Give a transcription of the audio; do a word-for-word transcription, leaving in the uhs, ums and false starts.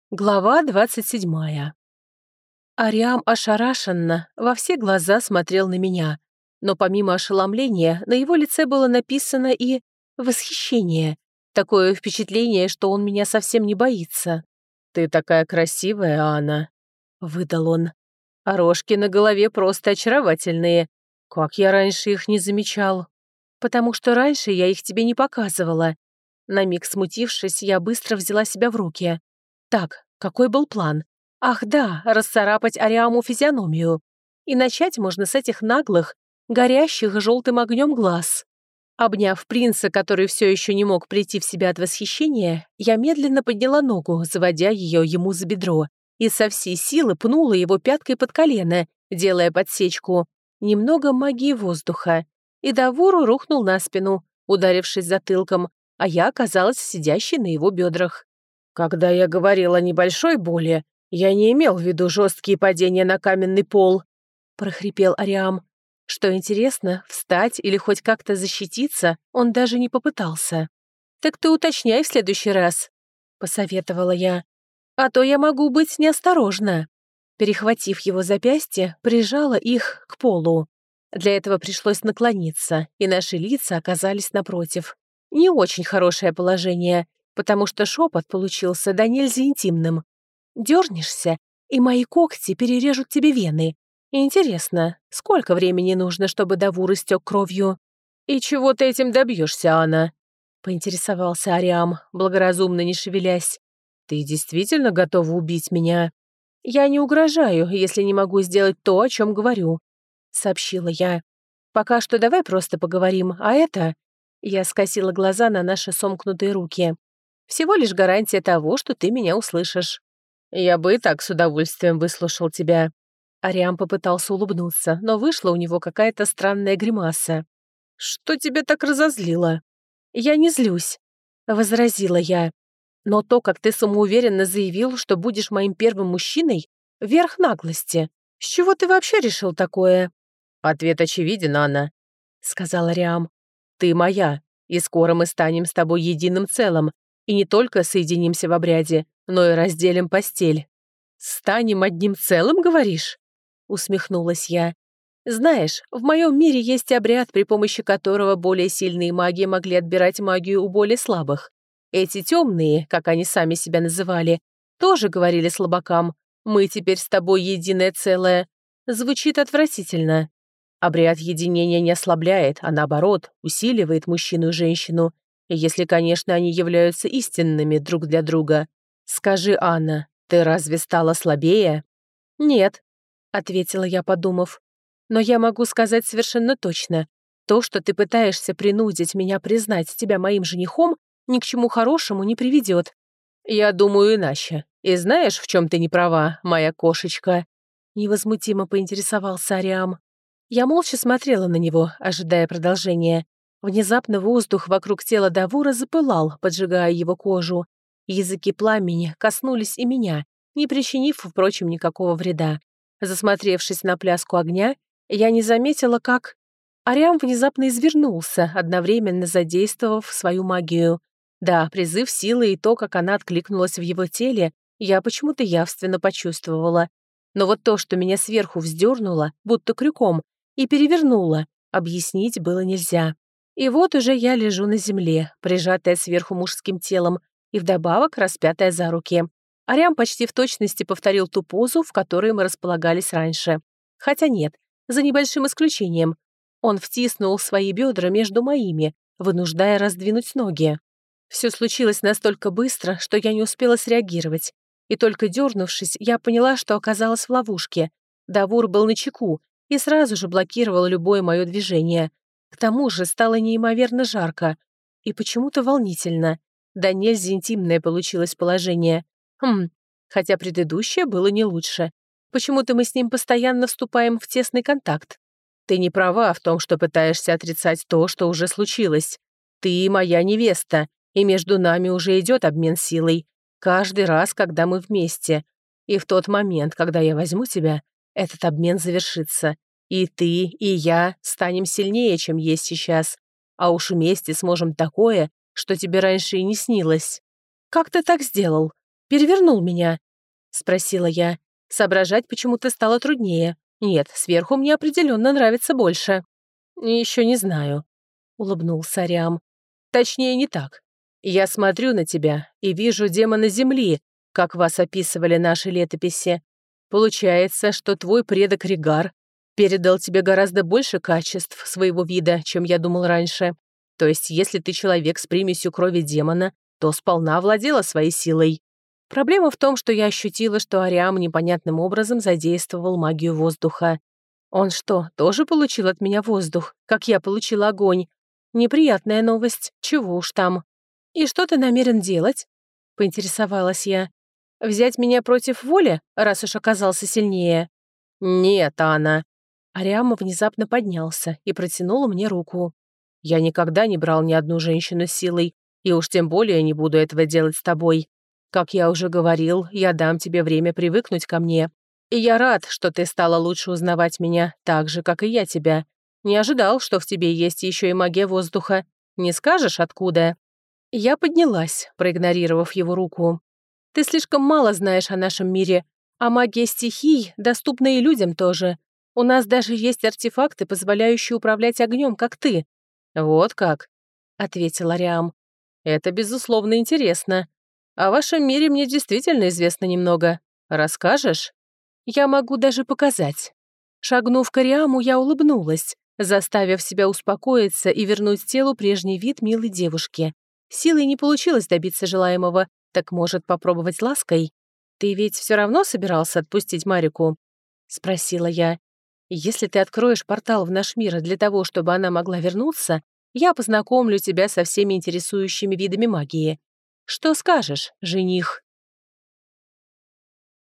Глава двадцать седьмая. Ариам ошарашенно во все глаза смотрел на меня, но помимо ошеломления на его лице было написано и восхищение. Такое впечатление, что он меня совсем не боится. «Ты такая красивая, Анна», — выдал он. «А рожки на голове просто очаровательные. Как я раньше их не замечал. Потому что раньше я их тебе не показывала». На миг смутившись, я быстро взяла себя в руки. Так, какой был план? Ах да, расцарапать Ариаму физиономию. И начать можно с этих наглых, горящих желтым огнем глаз. Обняв принца, который все еще не мог прийти в себя от восхищения, я медленно подняла ногу, заводя ее ему за бедро, и со всей силы пнула его пяткой под колено, делая подсечку. Немного магии воздуха. И Давуру рухнул на спину, ударившись затылком, а я оказалась сидящей на его бедрах. «Когда я говорил о небольшой боли, я не имел в виду жесткие падения на каменный пол», — прохрипел Ариам. Что интересно, встать или хоть как-то защититься он даже не попытался. «Так ты уточняй в следующий раз», — посоветовала я. «А то я могу быть неосторожна». Перехватив его запястье, прижала их к полу. Для этого пришлось наклониться, и наши лица оказались напротив. Не очень хорошее положение, потому что шепот получился до нельзя интимным. Дернешься, и мои когти перережут тебе вены. Интересно, сколько времени нужно, чтобы Давур истек кровью? «И чего ты этим добьешься, Анна?» — поинтересовался Ариам, благоразумно не шевелясь. «Ты действительно готова убить меня?» «Я не угрожаю, если не могу сделать то, о чем говорю», — сообщила я. «Пока что давай просто поговорим, а это...» Я скосила глаза на наши сомкнутые руки. «Всего лишь гарантия того, что ты меня услышишь». «Я бы и так с удовольствием выслушал тебя». Ариам попытался улыбнуться, но вышла у него какая-то странная гримаса. «Что тебя так разозлило?» «Я не злюсь», — возразила я. «Но то, как ты самоуверенно заявил, что будешь моим первым мужчиной, верх наглости. С чего ты вообще решил такое?» «Ответ очевиден, Анна», — сказал Ариам. «Ты моя, и скоро мы станем с тобой единым целым, и не только соединимся в обряде, но и разделим постель». «Станем одним целым, говоришь?» — усмехнулась я. «Знаешь, в моем мире есть обряд, при помощи которого более сильные маги могли отбирать магию у более слабых. Эти темные, как они сами себя называли, тоже говорили слабакам: «Мы теперь с тобой единое целое». Звучит отвратительно. Обряд единения не ослабляет, а наоборот, усиливает мужчину и женщину, если, конечно, они являются истинными друг для друга. Скажи, Анна, ты разве стала слабее?» «Нет», — ответила я, подумав. «Но я могу сказать совершенно точно. То, что ты пытаешься принудить меня признать тебя моим женихом, ни к чему хорошему не приведет». «Я думаю иначе. И знаешь, в чем ты не права, моя кошечка?» Невозмутимо поинтересовался Ариам. Я молча смотрела на него, ожидая продолжения. Внезапно воздух вокруг тела Давура запылал, поджигая его кожу. Языки пламени коснулись и меня, не причинив, впрочем, никакого вреда. Засмотревшись на пляску огня, я не заметила, как... Ариам внезапно извернулся, одновременно задействовав свою магию. Да, призыв силы и то, как она откликнулась в его теле, я почему-то явственно почувствовала. Но вот то, что меня сверху вздернуло, будто крюком, и перевернуло, объяснить было нельзя. И вот уже я лежу на земле, прижатая сверху мужским телом, и вдобавок распятая за руки. Ариам почти в точности повторил ту позу, в которой мы располагались раньше. Хотя нет, за небольшим исключением. Он втиснул свои бедра между моими, вынуждая раздвинуть ноги. Все случилось настолько быстро, что я не успела среагировать. И только дернувшись, я поняла, что оказалась в ловушке. Давур был начеку и сразу же блокировал любое мое движение. К тому же стало неимоверно жарко и почему-то волнительно. Да нельзя интимное получилось положение. Хм, хотя предыдущее было не лучше. Почему-то мы с ним постоянно вступаем в тесный контакт. Ты не права в том, что пытаешься отрицать то, что уже случилось. Ты моя невеста, и между нами уже идет обмен силой. Каждый раз, когда мы вместе. И в тот момент, когда я возьму тебя, этот обмен завершится. И ты, и я станем сильнее, чем есть сейчас. А уж вместе сможем такое, что тебе раньше и не снилось. Как ты так сделал? перевернул меня?» — спросила я. Соображать почему-то стало труднее. Нет, сверху мне определенно нравится больше. «Еще не знаю», — улыбнулся Ариам. «Точнее, не так. Я смотрю на тебя и вижу демона Земли, как вас описывали наши летописи. Получается, что твой предок Ригар передал тебе гораздо больше качеств своего вида, чем я думал раньше. То есть, если ты человек с примесью крови демона, то сполна владела своей силой. Проблема в том, что я ощутила, что Ариам непонятным образом задействовал магию воздуха. Он что, тоже получил от меня воздух, как я получила огонь? Неприятная новость, чего уж там. «И что ты намерен делать?» — поинтересовалась я. «Взять меня против воли, раз уж оказался сильнее?» «Нет, Анна». Ариам внезапно поднялся и протянул мне руку. «Я никогда не брал ни одну женщину силой, и уж тем более не буду этого делать с тобой. Как я уже говорил, я дам тебе время привыкнуть ко мне. И я рад, что ты стала лучше узнавать меня, так же, как и я тебя. Не ожидал, что в тебе есть еще и магия воздуха. Не скажешь, откуда?» Я поднялась, проигнорировав его руку. «Ты слишком мало знаешь о нашем мире, а магия стихий доступна и людям тоже. У нас даже есть артефакты, позволяющие управлять огнем, как ты». «Вот как?» — ответил Ариам. «Это, безусловно, интересно. О вашем мире мне действительно известно немного. Расскажешь?» «Я могу даже показать». Шагнув к Ариаму, я улыбнулась, заставив себя успокоиться и вернуть телу прежний вид милой девушки. Силой не получилось добиться желаемого, так может попробовать лаской? «Ты ведь все равно собирался отпустить Марику?» — спросила я. «Если ты откроешь портал в наш мир для того, чтобы она могла вернуться, я познакомлю тебя со всеми интересующими видами магии. Что скажешь, жених?»